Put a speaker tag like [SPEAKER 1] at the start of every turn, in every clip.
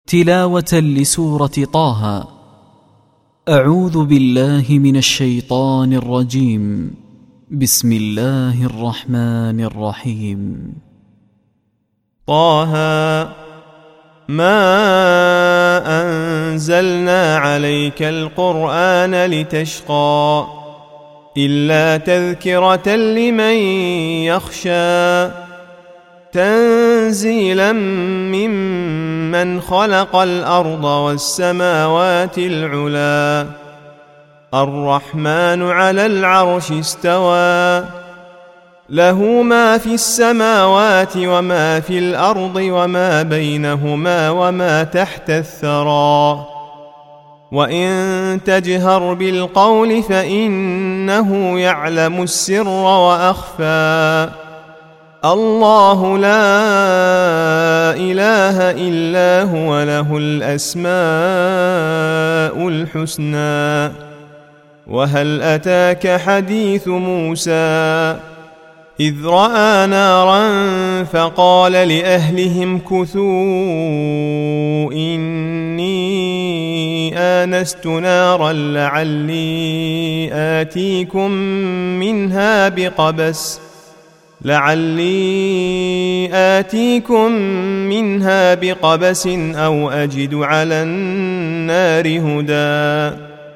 [SPEAKER 1] تلاوة لسورة طه. أعوذ بالله من الشيطان الرجيم. بسم الله الرحمن الرحيم.
[SPEAKER 2] طه ما أنزلنا عليك القرآن لتشقى إلا تذكرة لمن يخشى تنزيلا ممن خلق الأرض والسماوات العلا الرحمن على العرش استوى له ما في السماوات وما في الأرض وما بينهما وما تحت الثرى وإن تجهر بالقول فإنه يعلم السر وأخفى الله لا إله إلا هو له الأسماء الحسنى وهل أتاك حديث موسى إذ رأى نارا فقال لأهلهم كثوا إني آنست نارا لعلي آتيكم منها بقبس أو أجد على النار هدى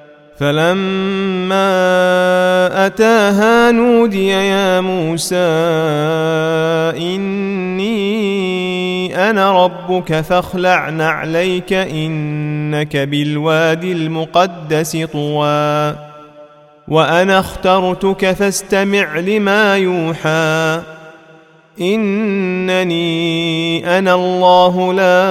[SPEAKER 2] فلما أتاها نودي يا موسى إني أنا ربك فاخلع نعليك إنك بالوادي المقدس طوى وأنا اخترتك فاستمع لما يوحى إنني أنا الله لا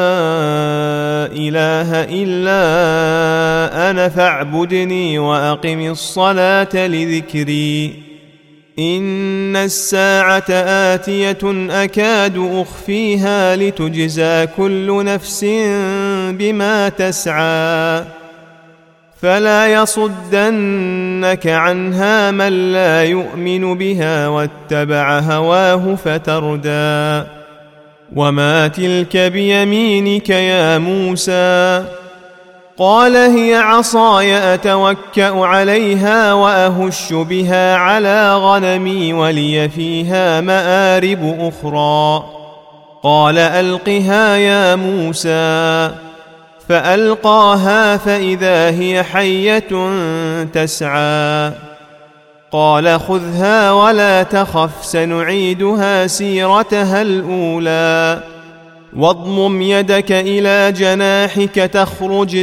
[SPEAKER 2] إله إلا أنا فاعبدني وأقم الصلاة لذكري إن الساعة آتية أكاد أخفيها لتجزى كل نفس بما تسعى فلا يصدنك عنها من لا يؤمن بها واتبع هواه فتردى وما تلك بيمينك يا موسى قال هي عصاي أتوكأ عليها وأهش بها على غنمي ولي فيها مآرب أخرى قال ألقها يا موسى فألقاها فإذا هي حية تسعى قال خذها ولا تخف سنعيدها سيرتها الأولى واضمم يدك إلى جناحك تخرج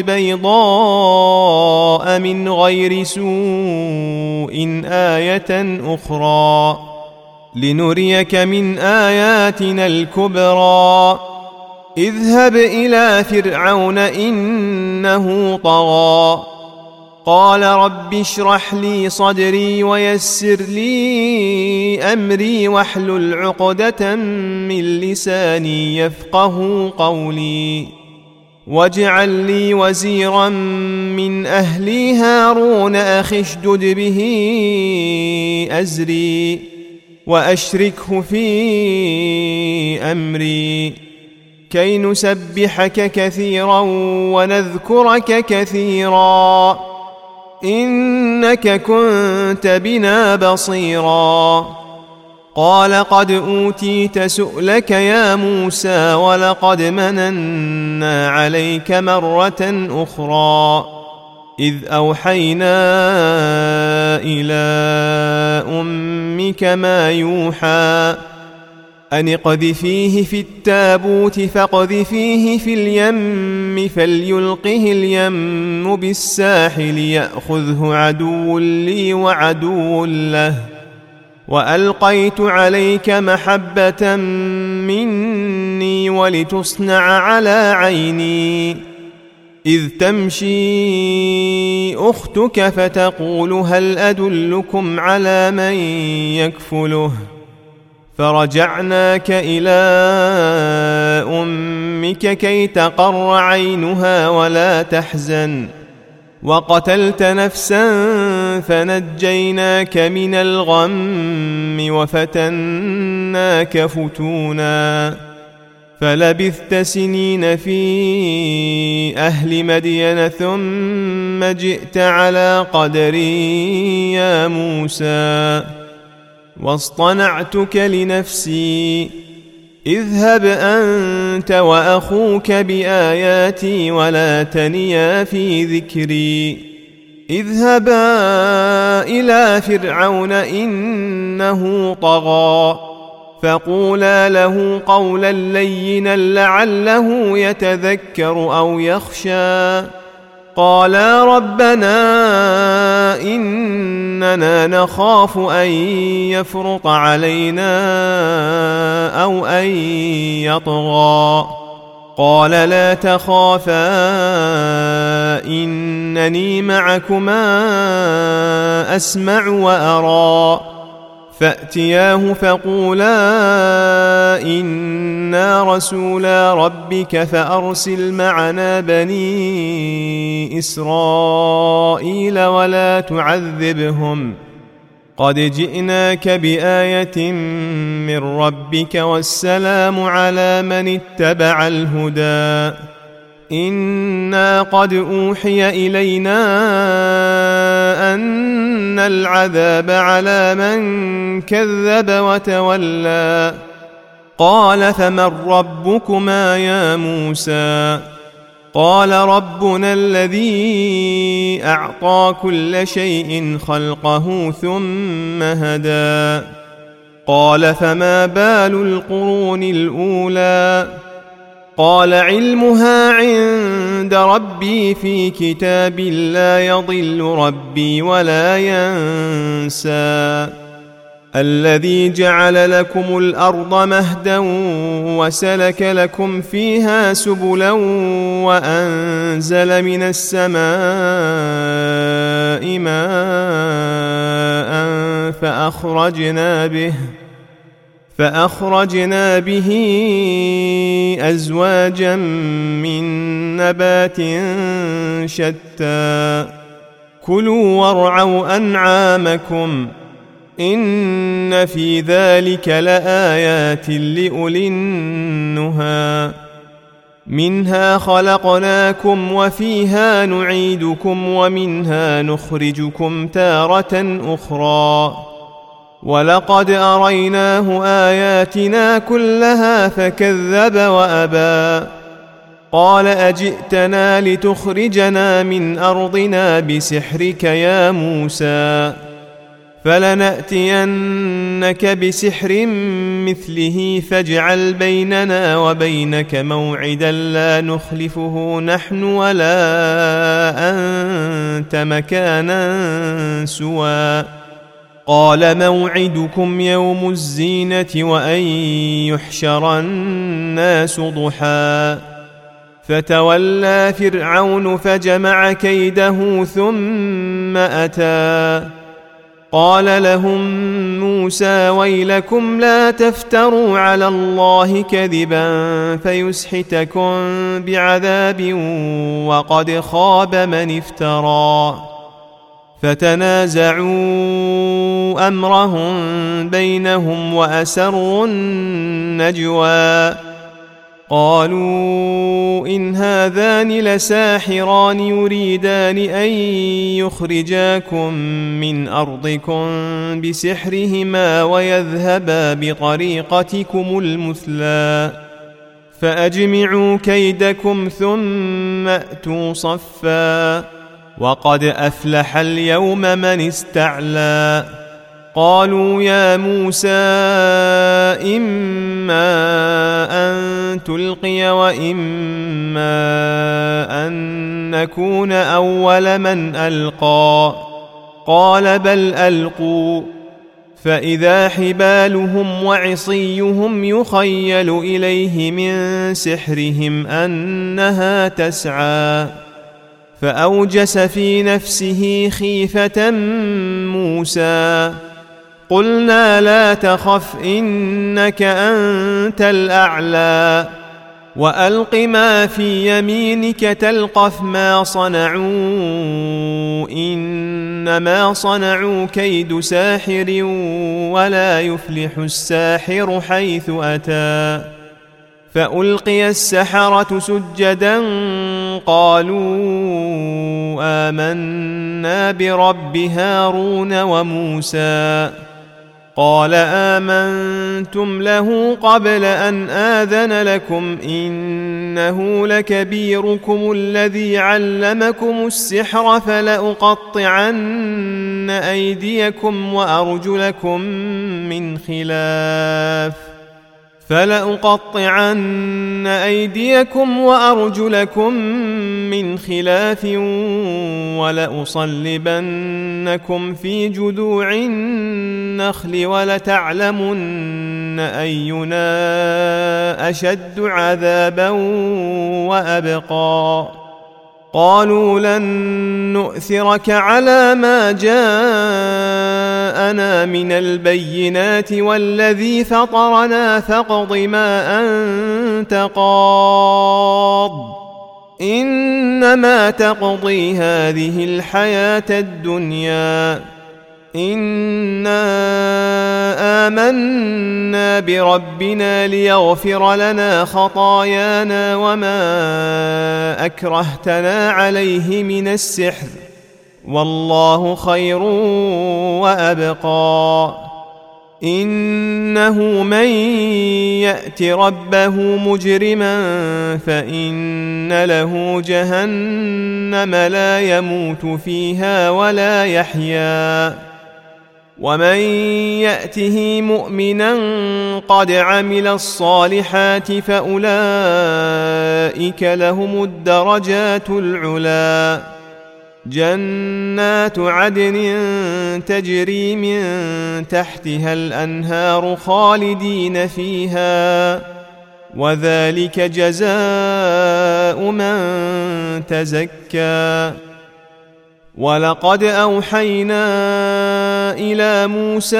[SPEAKER 2] بيضاء من غير سوء آية أخرى لنريك من آياتنا الكبرى اذهب إلى فرعون إنه طغى قال رب اشرح لي صدري ويسر لي أمري واحلل عقدة من لساني يفقه قولي واجعل لي وزيرا من أهلي هارون أخي اشدد به أزري وأشركه في أمري كي نسبحك كثيرا ونذكرك كثيرا إنك كنت بنا بصيرا قال قد أوتيت سؤلك يا موسى ولقد مننا عليك مرة أخرى إذ أوحينا إلى أمك ما يوحى أن اقذفيه في التابوت فاقذفيه في اليم فليلقه اليم بالساحل يأخذه عدو لي وعدو له وألقيت عليك محبة مني ولتصنع على عيني إذ تمشي أختك فتقول هل أدلكم على من يكفله فرجعناك إلى أمك كي تقر عينها ولا تحزن وقتلت نفسا فنجيناك من الغم وفتناك فتونا فلبثت سنين في أهل مدين ثم جئت على قدري يا موسى واصطنعتك لنفسي اذهب أنت وأخوك بآياتي ولا تنيا في ذكري اذهبا إلى فرعون إنه طغى فقولا له قولا لينا لعله يتذكر أو يخشى قالا ربنا إننا نخاف أن يفرط علينا أو أن يطغى قال لا تخافا إنني معكما أسمع وأرى فأتياه فقولا إنا رسولا ربك فأرسل معنا بني إسرائيل ولا تعذبهم قد جئناك بآية من ربك والسلام على من اتبع الهدى إنا قد أوحي إلينا أن العذاب على من كذب وتولى قال فمن ربكما يا موسى قال ربنا الذي أعطى كل شيء خلقه ثم هدى قال فما بال القرون الأولى قال علمها عند ربي في كتاب لا يضل ربي ولا ينسى الذي جعل لكم الأرض مهدا وسلك لكم فيها سبلا وأنزل من السماء ماء فأخرجنا به أزواجا من نبات شتى كلوا وارعوا أنعامكم إن في ذلك لآيات لأولي النهى منها خلقناكم وفيها نعيدكم ومنها نخرجكم تارة أخرى ولقد أريناه آياتنا كلها فكذب وأبى قال أجئتنا لتخرجنا من أرضنا بسحرك يا موسى فلنأتينك بسحر مثله فاجعل بيننا وبينك موعدا لا نخلفه نحن ولا أنت مكانا سوى قال موعدكم يوم الزينة وأن يحشر الناس ضحى فتولى فرعون فجمع كيده ثم أتى قال لهم موسى ويلكم لا تفتروا على الله كذبا فيسحتكم بعذاب وقد خاب من افترى فتنازعوا أمرهم بينهم وأسروا النجوى قالوا إن هذان لساحران يريدان أن يخرجاكم من أرضكم بسحرهما ويذهبا بطريقتكم المثلى فأجمعوا كيدكم ثم أتوا صفا وقد أفلح اليوم من استعلى قالوا يا موسى إما أن تلقي وإما أن نكون أول من ألقى قال بل ألقوا فإذا حبالهم وعصيهم يخيل إليه من سحرهم أنها تسعى فأوجس في نفسه خيفة موسى قلنا لا تخف إنك أنت الأعلى وألق ما في يمينك تلقف ما صنعوا إنما صنعوا كيد ساحر ولا يفلح الساحر حيث أتى فألقي السحرة سجدا قالوا آمنا برب هارون وموسى قال آمنتم له قبل أن آذن لكم إنه لكبيركم الذي علمكم السحر فلأقطعن أيديكم وأرجلكم من خلاف ولأصلبنكم في جذوع النخل ولتعلمن أينا أشد عذابا وأبقى قالوا لن نؤثرك على ما جاءنا من البينات والذي فطرنا فاقض ما أنت قاض إنما تقضي هذه الحياة الدنيا إنا آمنا بربنا ليغفر لنا خطايانا وما أكرهتنا عليه من السحر والله خير وأبقى إنه من يأت ربه مجرما فإن له جهنم لا يموت فيها ولا يحيا ومن يأته مؤمنا قد عمل الصالحات فأولئك لهم الدرجات العلا جنات عدن تجري من تحتها الأنهار خالدين فيها وذلك جزاء من تزكى ولقد أوحينا إلى موسى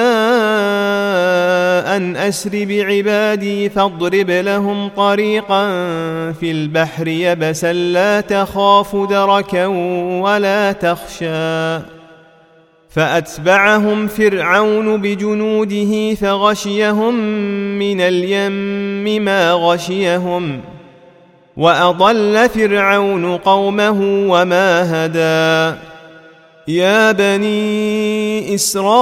[SPEAKER 2] أن أسر بعبادي فاضرب لهم طريقا في البحر يبسا لا تخاف دركا ولا تخشى فأتبعهم فرعون بجنوده فغشيهم من اليم ما غشيهم وأضل فرعون قومه وما هدى يا بني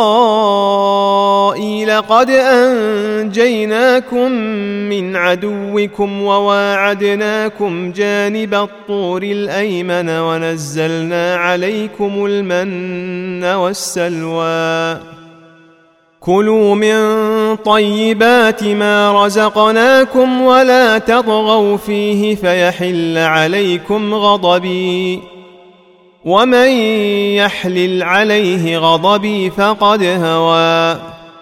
[SPEAKER 2] إسرائيل قد أنجيناكم من عدوكم وواعدناكم جانب الطور الأيمن ونزلنا عليكم المن والسلوى كلوا من طيبات ما رزقناكم ولا تطغوا فيه فيحل عليكم غضبي ومن يحلل عليه غضبي فقد هوى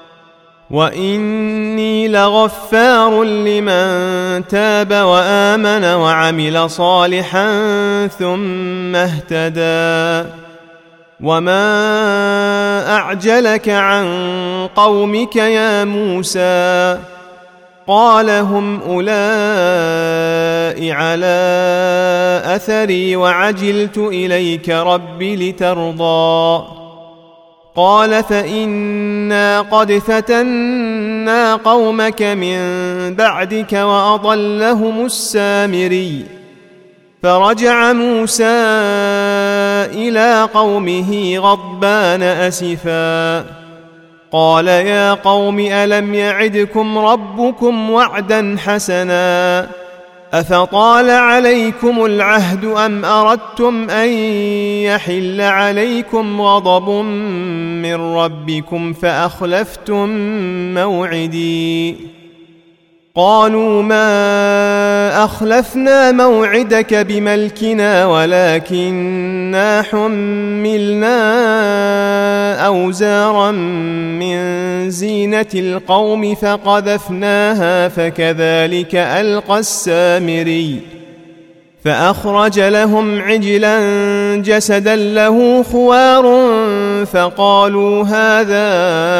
[SPEAKER 2] وإني لغفار لمن تاب وآمن وعمل صالحا ثم اهتدى وما أعجلك عن قومك يا موسى قال هم أولئك على أثري وعجلت إليك رب لترضى قال فإنا قد فتنا قومك من بعدك وأضلهم السامري فرجع موسى إلى قومه غضبان أسفا قال يا قوم ألم يعدكم ربكم وعدا حسنا أفطال عليكم العهد أم أردتم أن يحل عليكم غضب من ربكم فأخلفتم موعدي قالوا ما أخلفنا موعدك بملكنا ولكننا حملنا أوزارا من زينة القوم فقذفناها فكذلك ألقى السامري فأخرج لهم عجلا جسدا له خوار فقالوا هذا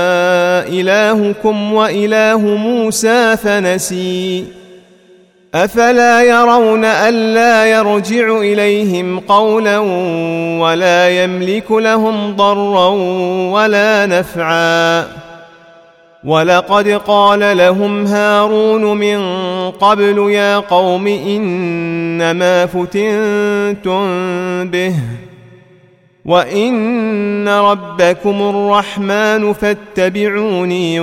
[SPEAKER 2] إلهكم وإله موسى فنسي أفلا يرون ألا يرجع إليهم قولا ولا يملك لهم ضرا ولا نفعا ولقد قال لهم هارون من قبل يا قوم إنما فتنتم به وإن ربكم الرحمن فاتبعوني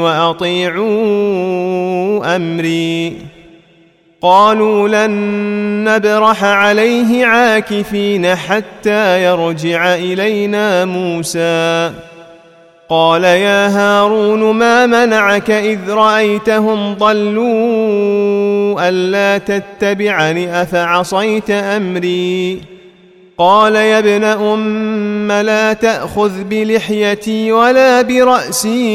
[SPEAKER 2] وأطيعوا أمري. قالوا لن نبرح عليه عاكفين حتى يرجع إلينا موسى. قال يا هارون ما منعك إذ رأيتهم ضلوا ألا تتبعني أفعصيت أمري. قال يا ابن أم لا تأخذ بلحيتي ولا برأسي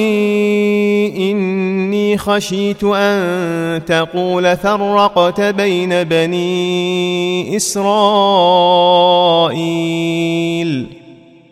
[SPEAKER 2] إني خشيت أن تقول فرقت بين بني إسرائيل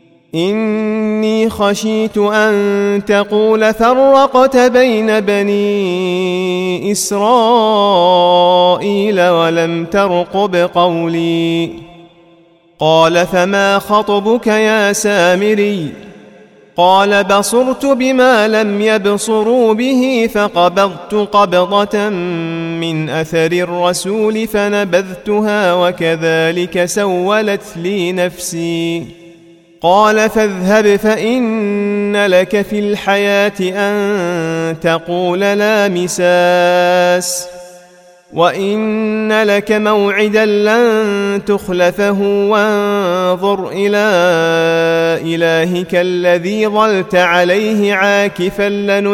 [SPEAKER 2] ولم ترقب قولي. قال فما خطبك يا سامري؟ قال بصرت بما لم يبصروا به فقبضت قبضة من أثر الرسول فنبذتها وكذلك سولت لي نفسي. قال فاذهب فإن لك في الحياة أن تقول لا مساس وإن لك موعدا لن تخلفه وانظر إلى إلهك الذي ظلت عليه عاكفا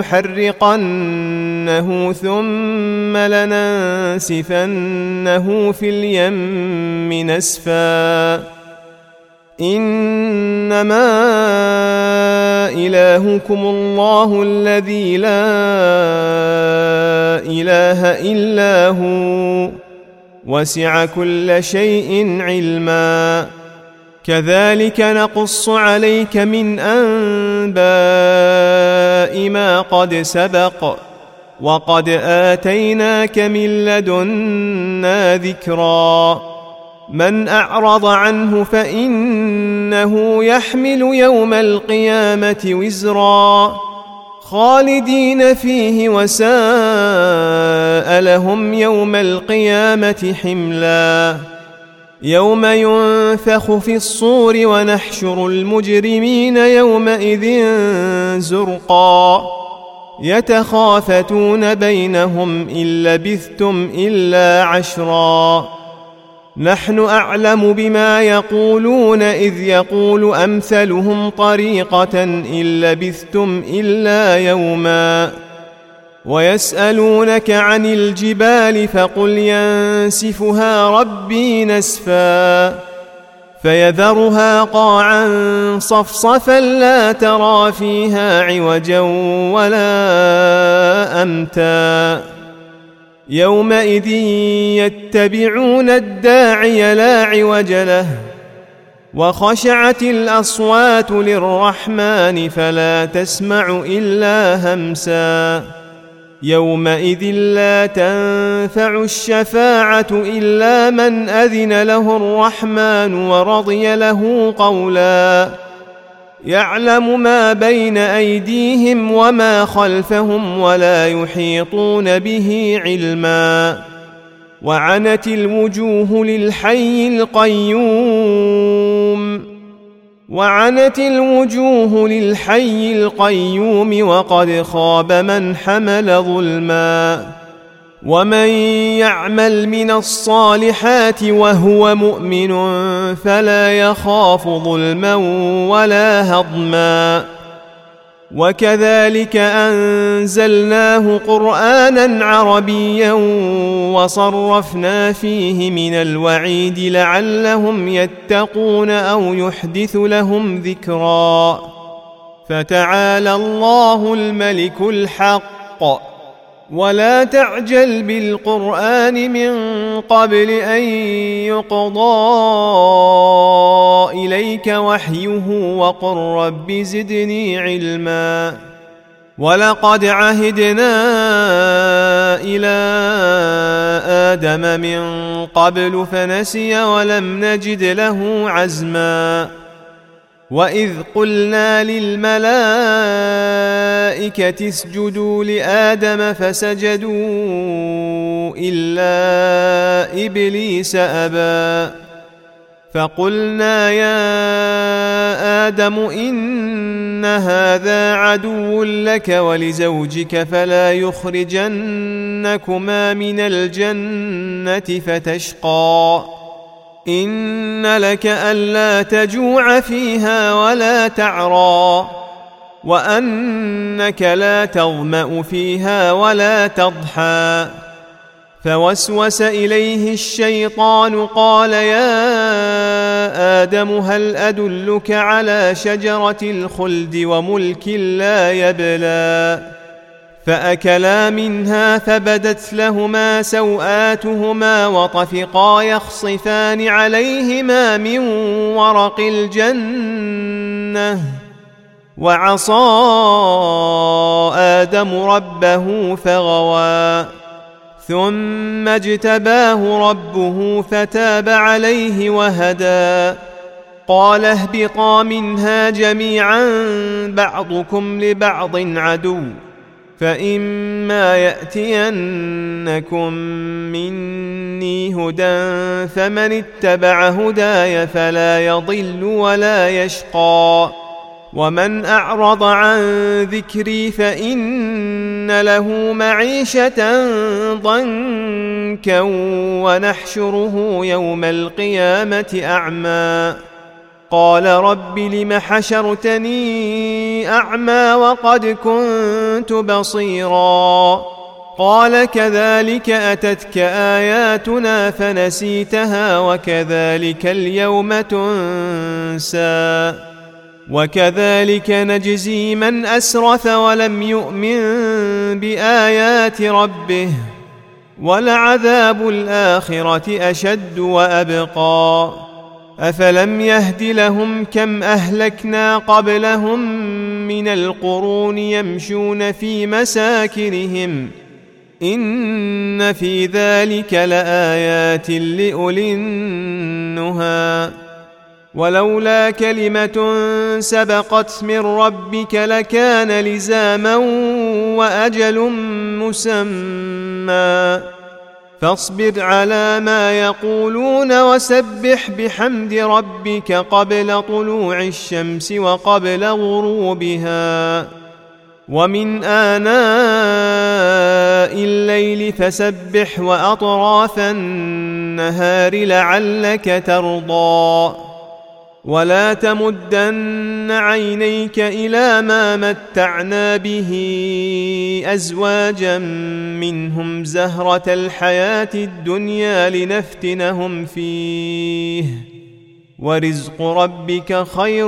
[SPEAKER 2] لنحرقنه ثم لننسفنه في اليم نسفا. إنما إلهكم الله الذي لا إله إلا هو وسع كل شيء علما. كذلك نقص عليك من أنباء ما قد سبق وقد آتيناك من لدنا ذكرا. من أعرض عنه فإنه يحمل يوم القيامة وزرا خالدين فيه وساء لهم يوم القيامة حملا. يوم ينفخ في الصور ونحشر المجرمين يومئذ زرقا يتخافتون بينهم إن لبثتم إلا عشرا. نحن أعلم بما يقولون إذ يقول أمثلهم طريقة إن لبثتم إلا يوما. ويسألونك عن الجبال فقل ينسفها ربي نسفا فيذرها قاعا صفصفا لا ترى فيها عوجا ولا أمتا. يومئذ يتبعون الداعي لا عوج له وخشعت الأصوات للرحمن فلا تسمع إلا همسا. يومئذ لا تنفع الشفاعة إلا من أذن له الرحمن ورضي له قولا. يعلم ما بين أيديهم وما خلفهم ولا يحيطون به علما. وعنت الوجوه للحي القيوم وقد خاب من حمل ظلما. ومن يعمل من الصالحات وهو مؤمن فلا يخاف ظلما ولا هضما. وكذلك أنزلناه قرآنا عربيا وصرفنا فيه من الوعيد لعلهم يتقون أو يحدث لهم ذكرا. فتعالى الله الملك الحق ولا تعجل بالقرآن من قبل أن يقضى إليك وحيه وقل رب زدني علما. ولقد عهدنا إلى آدم من قبل فنسي ولم نجد له عزما. وإذ قلنا للملائكة اسجدوا لآدم فسجدوا إلا إبليس أبى فقلنا يا آدم إن هذا عدو لك ولزوجك فلا يخرجنكما من الجنة فتشقى إن لك ألا تجوع فيها ولا تعرى وأنك لا تظمأ فيها ولا تضحى فوسوس إليه الشيطان قال يا آدم هل أدلك على شجرة الخلد وملك لا يبلى فأكلا منها فبدت لهما سوآتهما وطفقا يخصفان عليهما من ورق الجنة وعصى آدم ربه فغوى ثم اجتباه ربه فتاب عليه وهدى قال اهبطا منها جميعا بعضكم لبعض عدو فإما يأتينكم مني هدى فمن اتبع هداي فلا يضل ولا يشقى ومن أعرض عن ذكري فإن له معيشة ضنكا ونحشره يوم القيامة أعمى قال رب لم حشرتني أعمى وقد كنت بصيرا قال كذلك أتتك آياتنا فنسيتها وكذلك اليوم تنسى وكذلك نجزي من أسرف ولم يؤمن بآيات ربه ولعذاب الآخرة أشد وأبقى أفلم يهد لهم كم أهلكنا قبلهم من القرون يمشون في مساكنهم إن في ذلك لآيات لأولي النهى ولولا كلمة سبقت من ربك لكان لزاما وأجل مسمى فاصبر على ما يقولون وسبح بحمد ربك قبل طلوع الشمس وقبل غروبها ومن آناء الليل فسبح وأطراف النهار لعلك ترضى ولا تمدن عينيك إلى ما متعنا به أزواجا منهم زهرة الحياة الدنيا لنفتنهم فيه ورزق ربك خير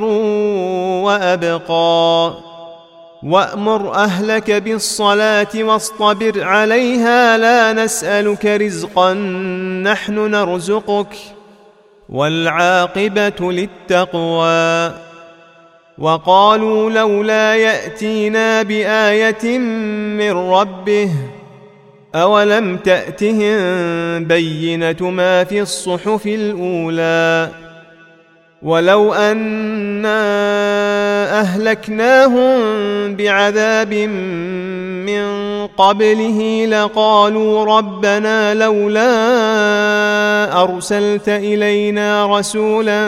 [SPEAKER 2] وأبقى وأمر أهلك بالصلاة واصطبر عليها لا نسألك رزقا نحن نرزقك والعاقبة للتقوى وقالوا لولا يأتينا بآية من ربه أولم تأتهم بينة ما في الصحف الأولى ولو أنا أهلكناهم بعذاب من قبله لقالوا ربنا لولا أرسلت إلينا رسولا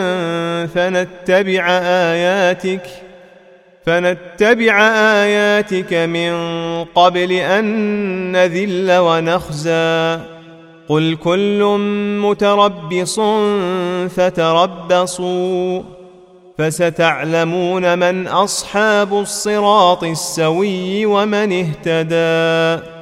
[SPEAKER 2] فنتبع آياتك من قبل أن نذل ونخزى قل كل متربص فتربصوا فستعلمون من أصحاب الصراط السوي ومن اهتدى